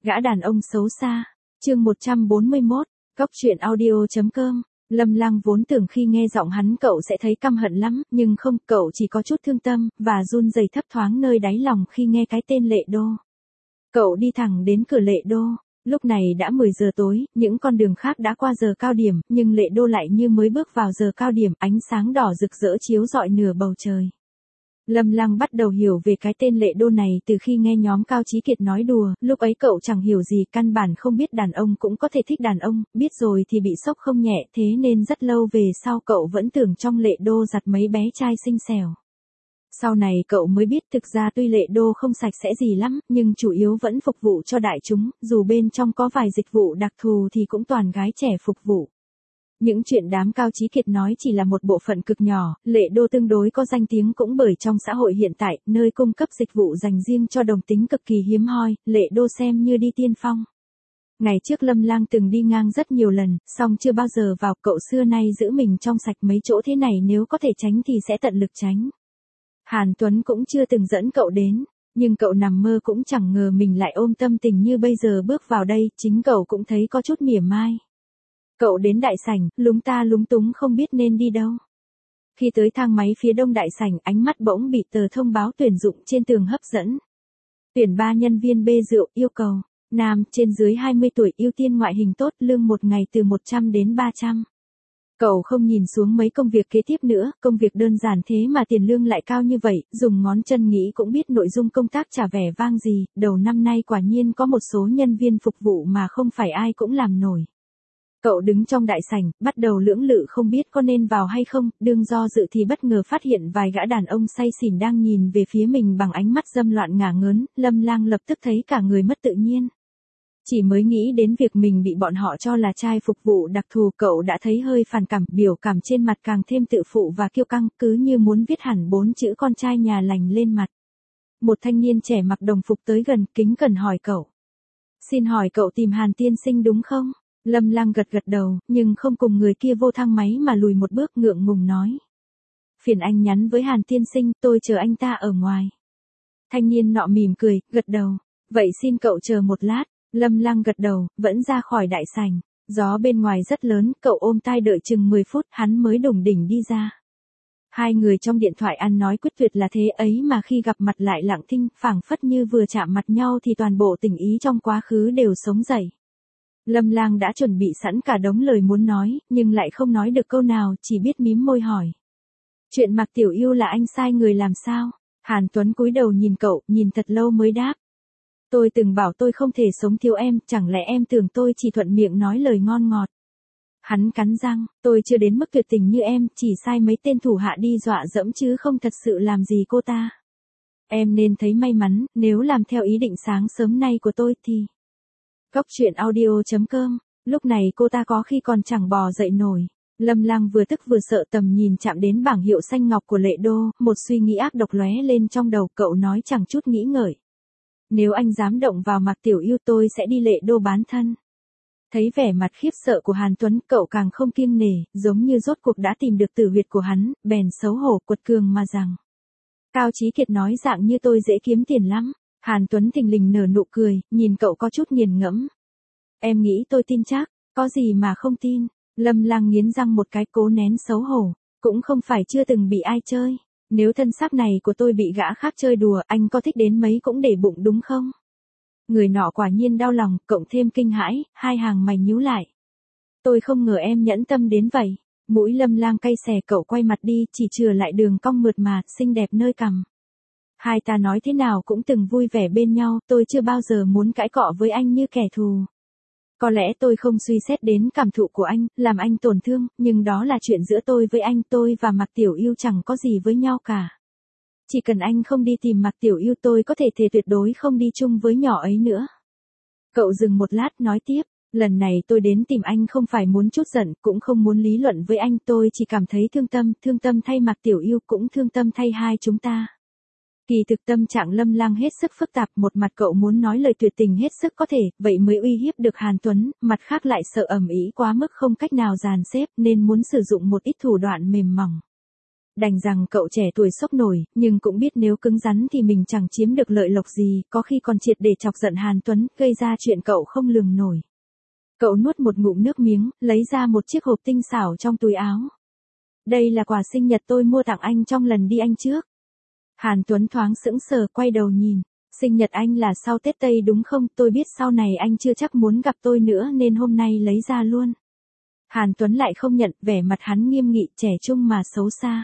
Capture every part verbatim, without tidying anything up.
Gã đàn ông xấu xa. Chương một trăm bốn mươi mốt, Cốc truyện audio.com. Lâm Lăng vốn tưởng khi nghe giọng hắn cậu sẽ thấy căm hận lắm, nhưng không, cậu chỉ có chút thương tâm, và run rẩy thấp thoáng nơi đáy lòng khi nghe cái tên Lệ Đô. Cậu đi thẳng đến cửa Lệ Đô. Lúc này đã mười giờ tối, những con đường khác đã qua giờ cao điểm, nhưng Lệ Đô lại như mới bước vào giờ cao điểm, ánh sáng đỏ rực rỡ chiếu rọi nửa bầu trời. Lâm Lăng bắt đầu hiểu về cái tên Lệ Đô này từ khi nghe nhóm Cao Chí Kiệt nói đùa, lúc ấy cậu chẳng hiểu gì, căn bản không biết đàn ông cũng có thể thích đàn ông, biết rồi thì bị sốc không nhẹ, thế nên rất lâu về sau cậu vẫn tưởng trong Lệ Đô giặt mấy bé trai xinh xẻo. Sau này cậu mới biết thực ra tuy Lệ Đô không sạch sẽ gì lắm, nhưng chủ yếu vẫn phục vụ cho đại chúng, dù bên trong có vài dịch vụ đặc thù thì cũng toàn gái trẻ phục vụ. Những chuyện đám Cao Chí Kiệt nói chỉ là một bộ phận cực nhỏ, Lệ Đô tương đối có danh tiếng cũng bởi trong xã hội hiện tại, nơi cung cấp dịch vụ dành riêng cho đồng tính cực kỳ hiếm hoi, Lệ Đô xem như đi tiên phong. Ngày trước Lâm Lang từng đi ngang rất nhiều lần, song chưa bao giờ vào, cậu xưa nay giữ mình trong sạch, mấy chỗ thế này nếu có thể tránh thì sẽ tận lực tránh. Hàn Tuấn cũng chưa từng dẫn cậu đến, nhưng cậu nằm mơ cũng chẳng ngờ mình lại ôm tâm tình như bây giờ bước vào đây, chính cậu cũng thấy có chút mỉa mai. Cậu đến đại sảnh, lúng ta lúng túng không biết nên đi đâu. Khi tới thang máy phía đông đại sảnh, ánh mắt bỗng bị tờ thông báo tuyển dụng trên tường hấp dẫn. Tuyển ba nhân viên bê rượu, yêu cầu nam, trên dưới hai mươi tuổi, ưu tiên ngoại hình tốt, lương một ngày từ một trăm đến ba trăm. Cậu không nhìn xuống mấy công việc kế tiếp nữa, công việc đơn giản thế mà tiền lương lại cao như vậy, dùng ngón chân nghĩ cũng biết nội dung công tác chả vẻ vang gì, đầu năm nay quả nhiên có một số nhân viên phục vụ mà không phải ai cũng làm nổi. Cậu đứng trong đại sảnh, bắt đầu lưỡng lự không biết có nên vào hay không, đương do dự thì bất ngờ phát hiện vài gã đàn ông say xỉn đang nhìn về phía mình bằng ánh mắt dâm loạn ngả ngớn, Lâm Lang lập tức thấy cả người mất tự nhiên. Chỉ mới nghĩ đến việc mình bị bọn họ cho là trai phục vụ đặc thù, cậu đã thấy hơi phản cảm, biểu cảm trên mặt càng thêm tự phụ và kiêu căng, cứ như muốn viết hẳn bốn chữ con trai nhà lành lên mặt. Một thanh niên trẻ mặc đồng phục tới gần, kính cẩn hỏi cậu. Xin hỏi cậu tìm Hàn tiên sinh đúng không? Lâm Lang gật gật đầu, nhưng không cùng người kia vô thang máy mà lùi một bước, ngượng ngùng nói. Phiền anh nhắn với Hàn tiên sinh, tôi chờ anh ta ở ngoài. Thanh niên nọ mỉm cười, gật đầu. Vậy xin cậu chờ một lát. Lâm Lang gật đầu, vẫn ra khỏi đại sảnh. Gió bên ngoài rất lớn, cậu ôm tai đợi chừng mười phút, hắn mới đủng đỉnh đi ra. Hai người trong điện thoại ăn nói quyết tuyệt là thế ấy mà khi gặp mặt lại lặng thinh, phảng phất như vừa chạm mặt nhau thì toàn bộ tình ý trong quá khứ đều sống dậy. Lâm Lang đã chuẩn bị sẵn cả đống lời muốn nói, nhưng lại không nói được câu nào, chỉ biết mím môi hỏi. Chuyện Mạc Tiểu Yêu là anh sai người làm sao? Hàn Tuấn cúi đầu nhìn cậu, nhìn thật lâu mới đáp. Tôi từng bảo tôi không thể sống thiếu em, chẳng lẽ em tưởng tôi chỉ thuận miệng nói lời ngon ngọt. Hắn cắn răng, tôi chưa đến mức tuyệt tình như em, chỉ sai mấy tên thủ hạ đi dọa dẫm chứ không thật sự làm gì cô ta. Em nên thấy may mắn, nếu làm theo ý định sáng sớm nay của tôi thì... Cốc truyện audio.com, lúc này cô ta có khi còn chẳng bò dậy nổi. Lâm Lang vừa tức vừa sợ, tầm nhìn chạm đến bảng hiệu xanh ngọc của Lệ Đô, một suy nghĩ ác độc lóe lên trong đầu, cậu nói chẳng chút nghĩ ngợi. Nếu anh dám động vào Mạc Tiểu Yêu tôi sẽ đi Lệ Đô bán thân. Thấy vẻ mặt khiếp sợ của Hàn Tuấn, cậu càng không kiêng nể, giống như rốt cuộc đã tìm được tử huyệt của hắn, bèn xấu hổ quật cường mà rằng. Cao Chí Kiệt nói dạng như tôi dễ kiếm tiền lắm. Hàn Tuấn thình lình nở nụ cười, nhìn cậu có chút nghiền ngẫm. Em nghĩ tôi tin chắc, có gì mà không tin. Lâm Lang nghiến răng một cái, cố nén xấu hổ, cũng không phải chưa từng bị ai chơi. Nếu thân xác này của tôi bị gã khác chơi đùa, anh có thích đến mấy cũng để bụng đúng không? Người nọ quả nhiên đau lòng, cộng thêm kinh hãi, hai hàng mày nhíu lại. Tôi không ngờ em nhẫn tâm đến vậy. Mũi Lâm Lang cay xè, cậu quay mặt đi, chỉ chừa lại đường cong mượt mà, xinh đẹp nơi cằm. Hai ta nói thế nào cũng từng vui vẻ bên nhau, tôi chưa bao giờ muốn cãi cọ với anh như kẻ thù. Có lẽ tôi không suy xét đến cảm thụ của anh, làm anh tổn thương, nhưng đó là chuyện giữa tôi với anh, tôi và Mạc Tiểu Yêu chẳng có gì với nhau cả. Chỉ cần anh không đi tìm Mạc Tiểu Yêu tôi có thể thề tuyệt đối không đi chung với nhỏ ấy nữa. Cậu dừng một lát nói tiếp, lần này tôi đến tìm anh không phải muốn chút giận, cũng không muốn lý luận với anh, tôi chỉ cảm thấy thương tâm, thương tâm thay Mạc Tiểu Yêu cũng thương tâm thay hai chúng ta. Kỳ thực tâm trạng Lâm Lang hết sức phức tạp, một mặt cậu muốn nói lời tuyệt tình hết sức có thể, vậy mới uy hiếp được Hàn Tuấn, mặt khác lại sợ ầm ĩ quá mức không cách nào dàn xếp nên muốn sử dụng một ít thủ đoạn mềm mỏng. Đành rằng cậu trẻ tuổi sốc nổi, nhưng cũng biết nếu cứng rắn thì mình chẳng chiếm được lợi lộc gì, có khi còn triệt để chọc giận Hàn Tuấn, gây ra chuyện cậu không lường nổi. Cậu nuốt một ngụm nước miếng, lấy ra một chiếc hộp tinh xảo trong túi áo. Đây là quà sinh nhật tôi mua tặng anh trong lần đi Anh trước. Hàn Tuấn thoáng sững sờ, quay đầu nhìn. Sinh nhật anh là sau Tết Tây đúng không? Tôi biết sau này anh chưa chắc muốn gặp tôi nữa nên hôm nay lấy ra luôn. Hàn Tuấn lại không nhận, vẻ mặt hắn nghiêm nghị, trẻ trung mà xấu xa.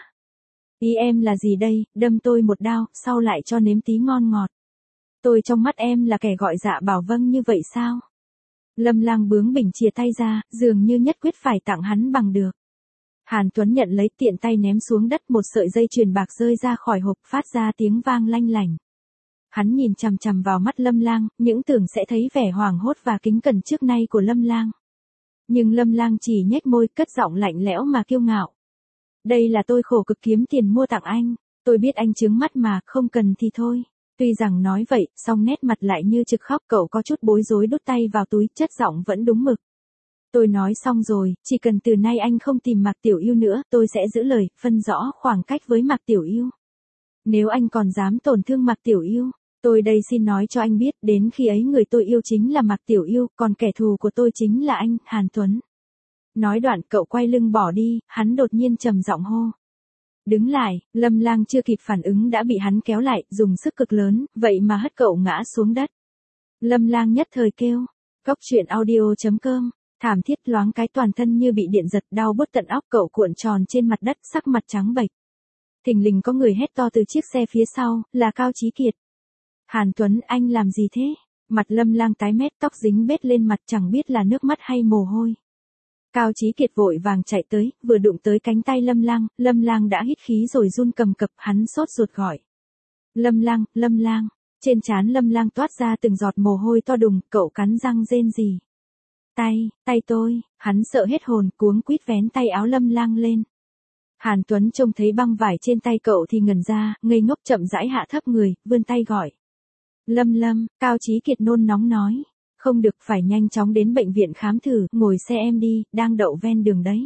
Ý em là gì đây, đâm tôi một đao, sau lại cho nếm tí ngon ngọt. Tôi trong mắt em là kẻ gọi dạ bảo vâng như vậy sao? Lâm Lang bướng bỉnh chìa tay ra, dường như nhất quyết phải tặng hắn bằng được. Hàn Tuấn nhận lấy, tiện tay ném xuống đất, một sợi dây chuyền bạc rơi ra khỏi hộp, phát ra tiếng vang lanh lảnh. Hắn nhìn chằm chằm vào mắt Lâm Lang, những tưởng sẽ thấy vẻ hoảng hốt và kính cẩn trước nay của Lâm Lang. Nhưng Lâm Lang chỉ nhếch môi, cất giọng lạnh lẽo mà kiêu ngạo. Đây là tôi khổ cực kiếm tiền mua tặng anh, tôi biết anh chướng mắt mà, không cần thì thôi. Tuy rằng nói vậy, song nét mặt lại như trực khóc, cậu có chút bối rối đút tay vào túi, chất giọng vẫn đúng mực. Tôi nói xong rồi, chỉ cần từ nay anh không tìm Mạc Tiểu Yêu nữa, tôi sẽ giữ lời, phân rõ khoảng cách với Mạc Tiểu Yêu. Nếu anh còn dám tổn thương Mạc Tiểu Yêu, tôi đây xin nói cho anh biết, đến khi ấy người tôi yêu chính là Mạc Tiểu Yêu, còn kẻ thù của tôi chính là anh, Hàn Tuấn. Nói đoạn cậu quay lưng bỏ đi, hắn đột nhiên trầm giọng hô. Đứng lại, Lâm Lang chưa kịp phản ứng đã bị hắn kéo lại, dùng sức cực lớn, vậy mà hất cậu ngã xuống đất. Lâm Lang nhất thời kêu. Cóc truyện audio chấm com, thảm thiết, loáng cái toàn thân như bị điện giật, đau bứt tận óc, cậu cuộn tròn trên mặt đất, sắc mặt trắng bệch. Thình lình có người hét to từ chiếc xe phía sau, là Cao Chí Kiệt. Hàn Tuấn, anh làm gì thế? Mặt Lâm Lang tái mét, tóc dính bết lên mặt, chẳng biết là nước mắt hay mồ hôi. Cao Chí Kiệt vội vàng chạy tới, vừa đụng tới cánh tay Lâm Lang, Lâm Lang đã hít khí rồi run cầm cập, hắn sốt ruột gọi. Lâm Lang, Lâm Lang, trên trán Lâm Lang toát ra từng giọt mồ hôi to đùng, cậu cắn răng rên rỉ. Tay, tay tôi, hắn sợ hết hồn, cuống quýt vén tay áo Lâm Lang lên. Hàn Tuấn trông thấy băng vải trên tay cậu thì ngẩn ra, ngây ngốc chậm rãi hạ thấp người, vươn tay gọi. Lâm Lâm, Cao Chí Kiệt nôn nóng nói. Không được, phải nhanh chóng đến bệnh viện khám thử, ngồi xe em đi, đang đậu ven đường đấy.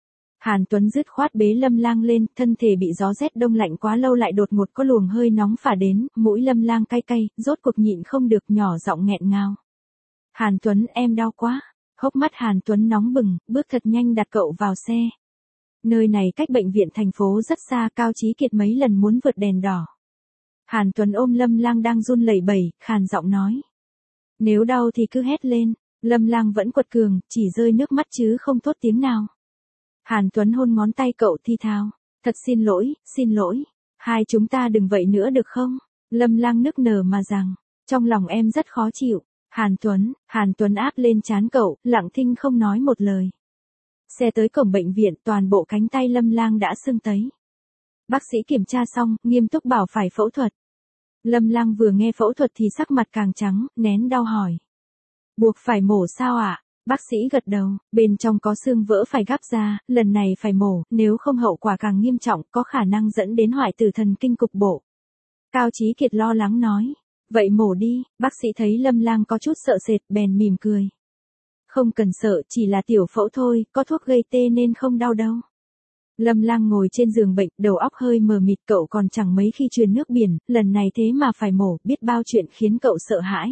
Hàn Tuấn dứt khoát bế Lâm Lang lên, thân thể bị gió rét đông lạnh quá lâu lại đột ngột có luồng hơi nóng phả đến, mũi Lâm Lang cay cay, rốt cuộc nhịn không được, nhỏ giọng nghẹn ngào. Hàn Tuấn, em đau quá. Hốc mắt Hàn Tuấn nóng bừng, bước thật nhanh đặt cậu vào xe. Nơi này cách bệnh viện thành phố rất xa, Cao Chí Kiệt mấy lần muốn vượt đèn đỏ. Hàn Tuấn ôm Lâm Lang đang run lẩy bẩy, khàn giọng nói. Nếu đau thì cứ hét lên. Lâm Lang vẫn quật cường, chỉ rơi nước mắt chứ không thốt tiếng nào. Hàn Tuấn hôn ngón tay cậu thi thào. Thật xin lỗi, xin lỗi. Hai chúng ta đừng vậy nữa được không? Lâm Lang nức nở mà rằng. Trong lòng em rất khó chịu. Hàn Tuấn, Hàn Tuấn áp lên trán cậu, lặng thinh không nói một lời. Xe tới cổng bệnh viện, toàn bộ cánh tay Lâm Lang đã sưng tấy. Bác sĩ kiểm tra xong, nghiêm túc bảo phải phẫu thuật. Lâm Lang vừa nghe phẫu thuật thì sắc mặt càng trắng, nén đau hỏi. Buộc phải mổ sao ạ? À? Bác sĩ gật đầu, bên trong có xương vỡ phải gắp ra, lần này phải mổ, nếu không hậu quả càng nghiêm trọng, có khả năng dẫn đến hoại tử thần kinh cục bộ. Cao Chí Kiệt lo lắng nói. Vậy mổ đi, bác sĩ thấy Lâm Lang có chút sợ sệt, bèn mỉm cười. Không cần sợ, chỉ là tiểu phẫu thôi, có thuốc gây tê nên không đau đâu. Lâm Lang ngồi trên giường bệnh, đầu óc hơi mờ mịt, cậu còn chẳng mấy khi truyền nước biển, lần này thế mà phải mổ, biết bao chuyện khiến cậu sợ hãi.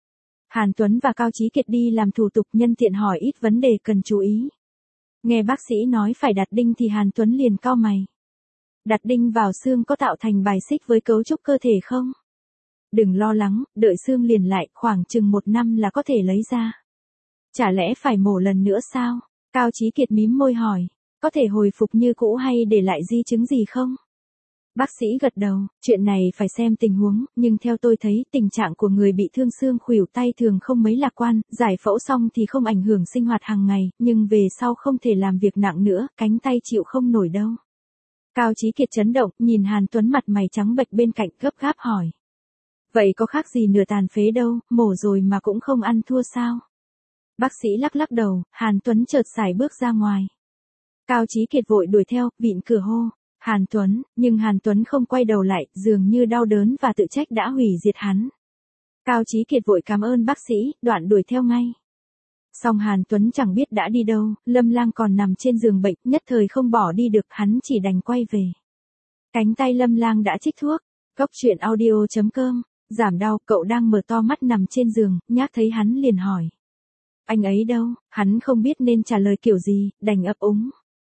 Hàn Tuấn và Cao Chí Kiệt đi làm thủ tục, nhân tiện hỏi ít vấn đề cần chú ý. Nghe bác sĩ nói phải đặt đinh thì Hàn Tuấn liền cau mày. Đặt đinh vào xương có tạo thành bài xích với cấu trúc cơ thể không? Đừng lo lắng, đợi xương liền lại, khoảng chừng một năm là có thể lấy ra. Chả lẽ phải mổ lần nữa sao? Cao Chí Kiệt mím môi hỏi. Có thể hồi phục như cũ hay để lại di chứng gì không? Bác sĩ gật đầu, chuyện này phải xem tình huống, nhưng theo tôi thấy tình trạng của người bị thương xương khuỷu tay thường không mấy lạc quan, giải phẫu xong thì không ảnh hưởng sinh hoạt hàng ngày, nhưng về sau không thể làm việc nặng nữa, cánh tay chịu không nổi đâu. Cao Chí Kiệt chấn động, nhìn Hàn Tuấn mặt mày trắng bệch bên cạnh, gấp gáp hỏi. Vậy có khác gì nửa tàn phế đâu, mổ rồi mà cũng không ăn thua sao? Bác sĩ lắc lắc đầu, Hàn Tuấn chợt sải bước ra ngoài. Cao Chí Kiệt vội đuổi theo, vịn cửa hô. Hàn Tuấn, nhưng Hàn Tuấn không quay đầu lại, dường như đau đớn và tự trách đã hủy diệt hắn. Cao Chí Kiệt vội cảm ơn bác sĩ, đoạn đuổi theo ngay. Song Hàn Tuấn chẳng biết đã đi đâu, Lâm Lang còn nằm trên giường bệnh, nhất thời không bỏ đi được, hắn chỉ đành quay về. Cánh tay Lâm Lang đã chích thuốc. Cốc truyện audio chấm com. Giảm đau, cậu đang mở to mắt nằm trên giường, nhác thấy hắn liền hỏi. Anh ấy đâu? Hắn không biết nên trả lời kiểu gì, đành ấp úng.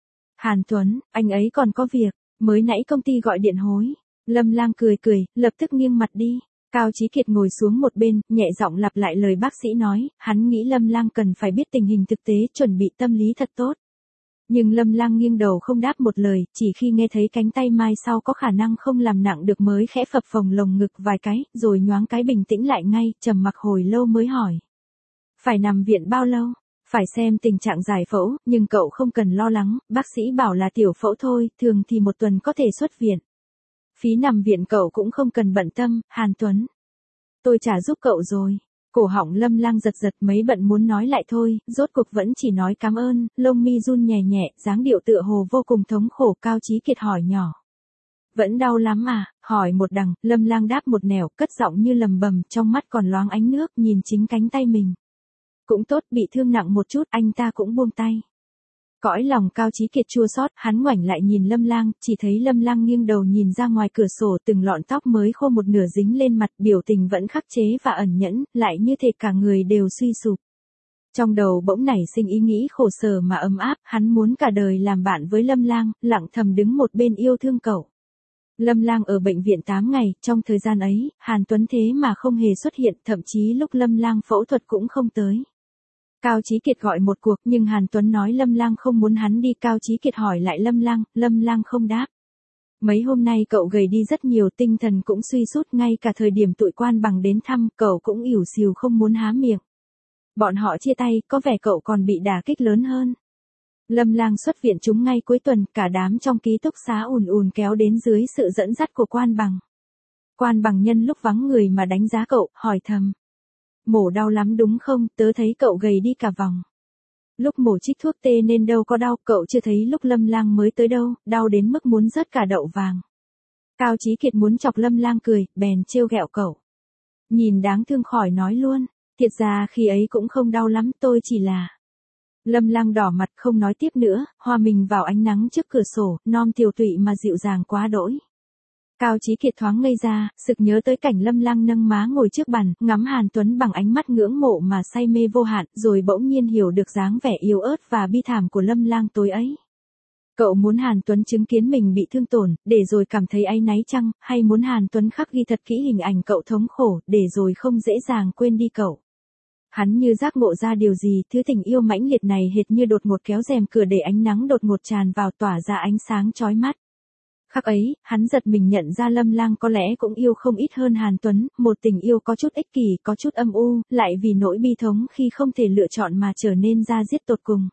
Hàn Tuấn, anh ấy còn có việc, mới nãy công ty gọi điện hối. Lâm Lang cười cười, lập tức nghiêng mặt đi. Cao Chí Kiệt ngồi xuống một bên, nhẹ giọng lặp lại lời bác sĩ nói, hắn nghĩ Lâm Lang cần phải biết tình hình thực tế, chuẩn bị tâm lý thật tốt. Nhưng Lâm Lang nghiêng đầu không đáp một lời, chỉ khi nghe thấy cánh tay mai sau có khả năng không làm nặng được mới khẽ phập phồng lồng ngực vài cái, rồi nhoáng cái bình tĩnh lại ngay, trầm mặc hồi lâu mới hỏi. Phải nằm viện bao lâu? Phải xem tình trạng giải phẫu, nhưng cậu không cần lo lắng, bác sĩ bảo là tiểu phẫu thôi, thường thì một tuần có thể xuất viện. Phí nằm viện cậu cũng không cần bận tâm, Hàn Tuấn. Tôi trả giúp cậu rồi. Cổ họng Lâm Lang giật giật mấy bận muốn nói lại thôi, rốt cuộc vẫn chỉ nói cảm ơn, lông mi run nhẹ nhẹ, dáng điệu tựa hồ vô cùng thống khổ. Cao Chí Kiệt hỏi nhỏ. Vẫn đau lắm à? Hỏi một đằng, Lâm Lang đáp một nẻo, cất giọng như lầm bầm, trong mắt còn loáng ánh nước, nhìn chính cánh tay mình. Cũng tốt, bị thương nặng một chút, anh ta cũng buông tay. Cõi lòng Cao Chí Kiệt chua xót, hắn ngoảnh lại nhìn Lâm Lang, chỉ thấy Lâm Lang nghiêng đầu nhìn ra ngoài cửa sổ, từng lọn tóc mới khô một nửa dính lên mặt, biểu tình vẫn khắc chế và ẩn nhẫn, lại như thể cả người đều suy sụp. Trong đầu bỗng nảy sinh ý nghĩ khổ sở mà ấm áp, hắn muốn cả đời làm bạn với Lâm Lang, lặng thầm đứng một bên yêu thương cậu. Lâm Lang ở bệnh viện tám ngày, trong thời gian ấy, Hàn Tuấn thế mà không hề xuất hiện, thậm chí lúc Lâm Lang phẫu thuật cũng không tới. Cao Chí Kiệt gọi một cuộc, nhưng Hàn Tuấn nói Lâm Lang không muốn hắn đi. Cao Chí Kiệt hỏi lại Lâm Lang, Lâm Lang không đáp. Mấy hôm nay cậu gầy đi rất nhiều, tinh thần cũng suy sút, ngay cả thời điểm tụi quan bằng đến thăm, cậu cũng ỉu xìu không muốn há miệng. Bọn họ chia tay, có vẻ cậu còn bị đả kích lớn hơn. Lâm Lang xuất viện chúng ngay cuối tuần, cả đám trong ký túc xá ùn ùn kéo đến dưới sự dẫn dắt của quan bằng. Quan bằng nhân lúc vắng người mà đánh giá cậu, hỏi thầm. Mổ đau lắm đúng không, tớ thấy cậu gầy đi cả vòng. Lúc mổ trích thuốc tê nên đâu có đau, cậu chưa thấy lúc Lâm Lang mới tới đâu, đau đến mức muốn rớt cả đậu vàng. Cao Chí Kiệt muốn chọc Lâm Lang cười, bèn trêu ghẹo cậu. Nhìn đáng thương khỏi nói luôn, thiệt ra khi ấy cũng không đau lắm, tôi chỉ là... Lâm Lang đỏ mặt không nói tiếp nữa, hòa mình vào ánh nắng trước cửa sổ, non tiều tụy mà dịu dàng quá đỗi. Cao Chí Kiệt thoáng ngây ra, sực nhớ tới cảnh Lâm Lang nâng má ngồi trước bàn, ngắm Hàn Tuấn bằng ánh mắt ngưỡng mộ mà say mê vô hạn, rồi bỗng nhiên hiểu được dáng vẻ yếu ớt và bi thảm của Lâm Lang tối ấy. Cậu muốn Hàn Tuấn chứng kiến mình bị thương tổn, để rồi cảm thấy áy náy chăng, hay muốn Hàn Tuấn khắc ghi thật kỹ hình ảnh cậu thống khổ, để rồi không dễ dàng quên đi cậu. Hắn như giác ngộ ra điều gì, thứ tình yêu mãnh liệt này hệt như đột ngột kéo rèm cửa để ánh nắng đột ngột tràn vào tỏa ra ánh sáng chói mắt. Khắc ấy, hắn giật mình nhận ra Lâm Lang có lẽ cũng yêu không ít hơn Hàn Tuấn, một tình yêu có chút ích kỷ, có chút âm u, lại vì nỗi bi thống khi không thể lựa chọn mà trở nên ra diết tột cùng.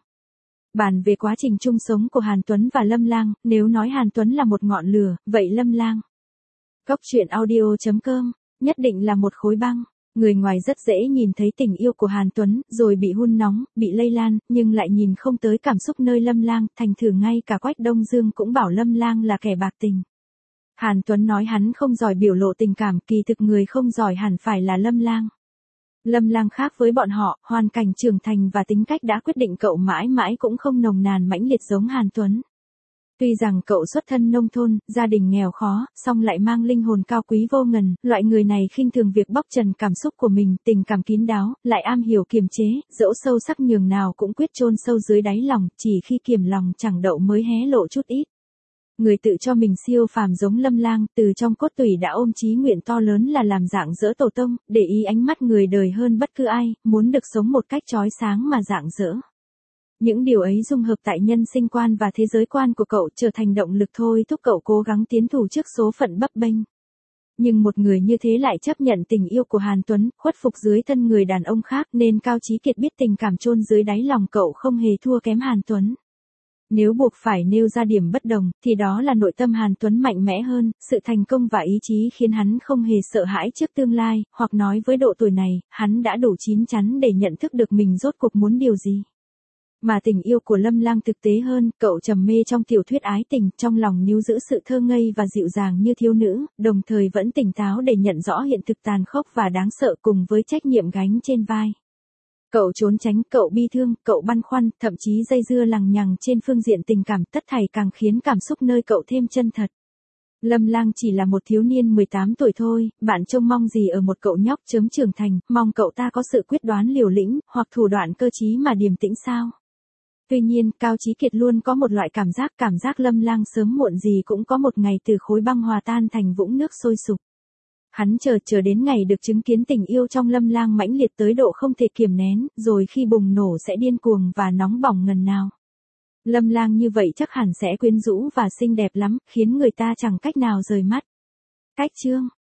Bàn về quá trình chung sống của Hàn Tuấn và Lâm Lang, nếu nói Hàn Tuấn là một ngọn lửa, vậy Lâm Lang. Cốc truyện audio chấm com, nhất định là một khối băng. Người ngoài rất dễ nhìn thấy tình yêu của Hàn Tuấn, rồi bị hun nóng, bị lây lan, nhưng lại nhìn không tới cảm xúc nơi Lâm Lang, thành thử ngay cả Quách Đông Dương cũng bảo Lâm Lang là kẻ bạc tình. Hàn Tuấn nói hắn không giỏi biểu lộ tình cảm, kỳ thực người không giỏi hẳn phải là Lâm Lang. Lâm Lang khác với bọn họ, hoàn cảnh trưởng thành và tính cách đã quyết định cậu mãi mãi cũng không nồng nàn mãnh liệt giống Hàn Tuấn. Tuy rằng cậu xuất thân nông thôn, gia đình nghèo khó, song lại mang linh hồn cao quý vô ngần, loại người này khinh thường việc bóc trần cảm xúc của mình, tình cảm kín đáo, lại am hiểu kiềm chế, dẫu sâu sắc nhường nào cũng quyết chôn sâu dưới đáy lòng, chỉ khi kiềm lòng chẳng đậu mới hé lộ chút ít. Người tự cho mình siêu phàm giống Lâm Lang, từ trong cốt tủy đã ôm chí nguyện to lớn là làm dạng dỡ tổ tông, để ý ánh mắt người đời hơn bất cứ ai, muốn được sống một cách chói sáng mà dạng dỡ. Những điều ấy dung hợp tại nhân sinh quan và thế giới quan của cậu, trở thành động lực thôi thúc cậu cố gắng tiến thủ trước số phận bấp bênh. Nhưng một người như thế lại chấp nhận tình yêu của Hàn Tuấn, khuất phục dưới thân người đàn ông khác, nên Cao Chí Kiệt biết tình cảm chôn dưới đáy lòng cậu không hề thua kém Hàn Tuấn. Nếu buộc phải nêu ra điểm bất đồng, thì đó là nội tâm Hàn Tuấn mạnh mẽ hơn, sự thành công và ý chí khiến hắn không hề sợ hãi trước tương lai, hoặc nói với độ tuổi này, hắn đã đủ chín chắn để nhận thức được mình rốt cuộc muốn điều gì. Mà tình yêu của Lâm Lang thực tế hơn, cậu trầm mê trong tiểu thuyết ái tình, trong lòng níu giữ sự thơ ngây và dịu dàng như thiếu nữ, đồng thời vẫn tỉnh táo để nhận rõ hiện thực tàn khốc và đáng sợ cùng với trách nhiệm gánh trên vai. Cậu trốn tránh, cậu bi thương, cậu băn khoăn, thậm chí dây dưa lằng nhằng trên phương diện tình cảm, tất thảy càng khiến cảm xúc nơi cậu thêm chân thật. Lâm Lang chỉ là một thiếu niên mười tám tuổi thôi, bạn trông mong gì ở một cậu nhóc chớm trưởng thành, mong cậu ta có sự quyết đoán liều lĩnh, hoặc thủ đoạn cơ trí mà điềm tĩnh sao? Tuy nhiên, Cao Chí Kiệt luôn có một loại cảm giác, cảm giác Lâm Lang sớm muộn gì cũng có một ngày từ khối băng hòa tan thành vũng nước sôi sục. Hắn chờ chờ đến ngày được chứng kiến tình yêu trong Lâm Lang mãnh liệt tới độ không thể kiềm nén, rồi khi bùng nổ sẽ điên cuồng và nóng bỏng ngần nào. Lâm Lang như vậy chắc hẳn sẽ quyến rũ và xinh đẹp lắm, khiến người ta chẳng cách nào rời mắt. Cách chương